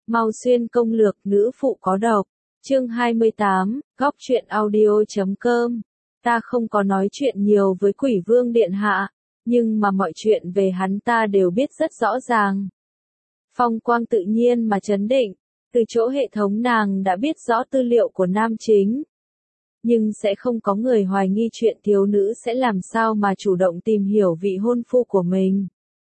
Mau xuyên công lược nữ phụ có độc. Chương 28, góc truyện audio.com. Ta không có nói chuyện nhiều với Quỷ Vương Điện Hạ, nhưng mà mọi chuyện về hắn ta đều biết rất rõ ràng. Phong Quang tự nhiên mà trấn định, từ chỗ hệ thống nàng đã biết rõ tư liệu của nam chính. Nhưng sẽ không có người hoài nghi chuyện thiếu nữ sẽ làm sao mà chủ động tìm hiểu vị hôn phu của mình.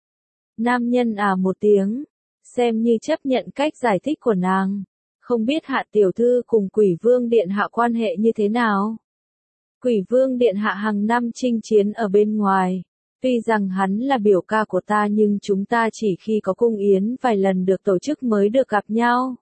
Nam nhân một tiếng, xem như chấp nhận cách giải thích của nàng. Không biết Hạ tiểu thư cùng Quỷ Vương Điện Hạ quan hệ như thế nào? Quỷ Vương Điện Hạ hàng năm chinh chiến ở bên ngoài. Tuy rằng hắn là biểu ca của ta nhưng chúng ta chỉ khi có cung yến vài lần được tổ chức mới được gặp nhau.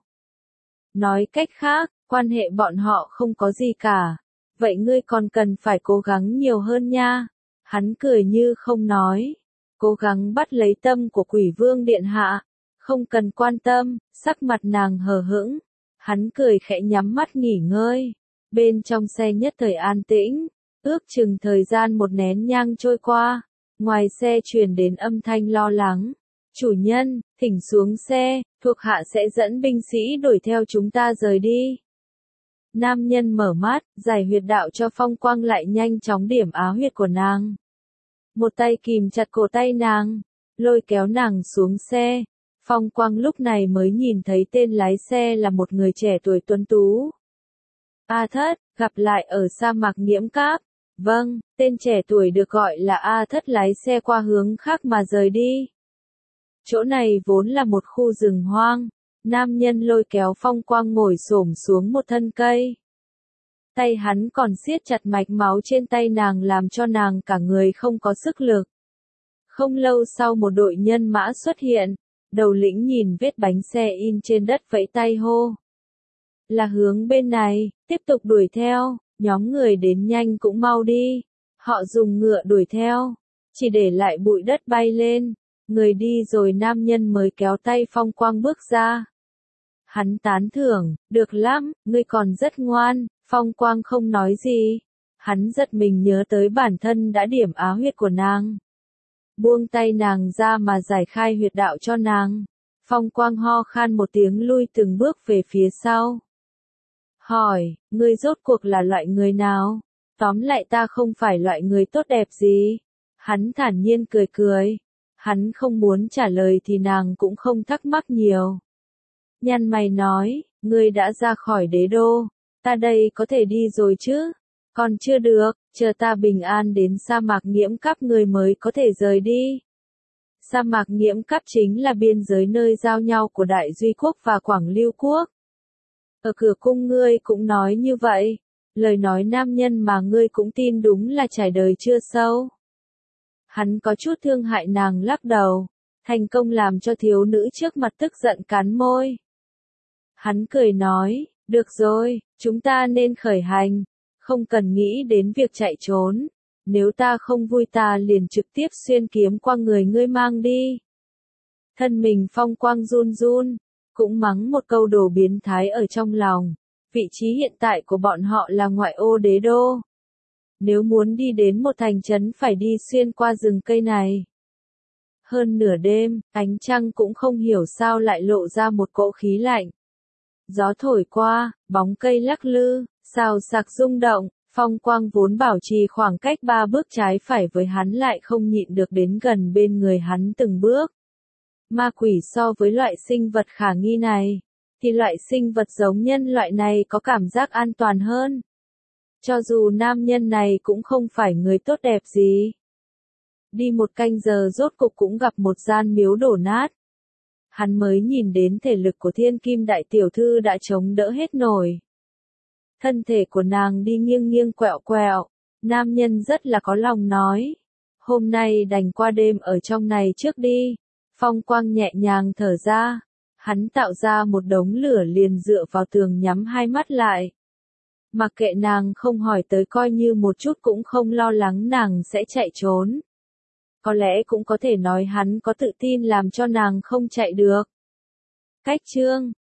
Nói cách khác, quan hệ bọn họ không có gì cả. Vậy ngươi còn cần phải cố gắng nhiều hơn nha. Hắn cười như không nói. Cố gắng bắt lấy tâm của Quỷ Vương Điện Hạ. Không cần quan tâm, sắc mặt nàng hờ hững. Hắn cười khẽ nhắm mắt nghỉ ngơi. Bên trong xe nhất thời an tĩnh. Ước chừng thời gian một nén nhang trôi qua. Ngoài xe truyền đến âm thanh lo lắng. Chủ nhân, thỉnh xuống xe, thuộc hạ sẽ dẫn binh sĩ đuổi theo chúng ta rời đi. Nam nhân mở mắt, giải huyệt đạo cho Phong Quang lại nhanh chóng điểm á huyệt của nàng. Một tay kìm chặt cổ tay nàng, lôi kéo nàng xuống xe. Phong Quang lúc này mới nhìn thấy tên lái xe là một người trẻ tuổi tuấn tú. A Thất, gặp lại ở sa mạc Nghiễm Cáp. Vâng, tên trẻ tuổi được gọi là A Thất lái xe qua hướng khác mà rời đi. Chỗ này vốn là một khu rừng hoang. Nam nhân lôi kéo Phong Quang ngồi xổm xuống một thân cây. Tay hắn còn siết chặt mạch máu trên tay nàng làm cho nàng cả người không có sức lực. Không lâu sau một đội nhân mã xuất hiện. Đầu lĩnh nhìn vết bánh xe in trên đất vẫy tay hô. Là hướng bên này, tiếp tục đuổi theo, nhóm người đến nhanh cũng mau đi. Họ dùng ngựa đuổi theo, chỉ để lại bụi đất bay lên. Người đi rồi nam nhân mới kéo tay Phong Quang bước ra. Hắn tán thưởng, được lắm, ngươi còn rất ngoan. Phong Quang không nói gì. Hắn giật mình nhớ tới bản thân đã điểm á huyệt của nàng. Buông tay nàng ra mà giải khai huyệt đạo cho nàng. Phong Quang ho khan một tiếng lui từng bước về phía sau. Hỏi, ngươi rốt cuộc là loại người nào? Tóm lại ta không phải loại người tốt đẹp gì. Hắn thản nhiên cười cười. Hắn không muốn trả lời thì nàng cũng không thắc mắc nhiều. Nhăn mày nói, ngươi đã ra khỏi đế đô. Ta đây có thể đi rồi chứ? Còn chưa được, chờ ta bình an đến sa mạc Nghiễm Cáp ngươi mới có thể rời đi. Sa mạc Nghiễm Cáp chính là biên giới nơi giao nhau của Đại Duy Quốc và Quảng Lưu Quốc. Ở cửa cung ngươi cũng nói như vậy. Lời nói nam nhân mà ngươi cũng tin đúng là trải đời chưa sâu. Hắn có chút thương hại nàng lắc đầu. Thành công làm cho thiếu nữ trước mặt tức giận cắn môi. Hắn cười nói, được rồi, chúng ta nên khởi hành. Không cần nghĩ đến việc chạy trốn. Nếu ta không vui ta liền trực tiếp xuyên kiếm qua người ngươi mang đi. Thân mình Phong Quang run run. Cũng mắng một câu đồ biến thái ở trong lòng. Vị trí hiện tại của bọn họ là ngoại ô đế đô. Nếu muốn đi đến một thành trấn phải đi xuyên qua rừng cây này. Hơn nửa đêm, ánh trăng cũng không hiểu sao lại lộ ra một cỗ khí lạnh. Gió thổi qua, bóng cây lắc lư, xào xạc rung động. Phong Quang vốn bảo trì khoảng cách 3 bước trái phải với hắn lại không nhịn được đến gần bên người hắn từng bước. Ma quỷ so với loại sinh vật khả nghi này, thì loại sinh vật giống nhân loại này có cảm giác an toàn hơn. Cho dù nam nhân này cũng không phải người tốt đẹp gì. Đi một canh giờ rốt cục cũng gặp một gian miếu đổ nát. Hắn mới nhìn đến thể lực của Thiên Kim đại tiểu thư đã chống đỡ hết nổi. Thân thể của nàng đi nghiêng nghiêng quẹo quẹo. Nam nhân rất là có lòng nói. Hôm nay đành qua đêm ở trong này trước đi. Phong Quang nhẹ nhàng thở ra. Hắn tạo ra một đống lửa liền dựa vào tường nhắm hai mắt lại. Mặc kệ nàng không hỏi tới coi như một chút cũng không lo lắng nàng sẽ chạy trốn. Có lẽ cũng có thể nói hắn có tự tin làm cho nàng không chạy được. Cách chương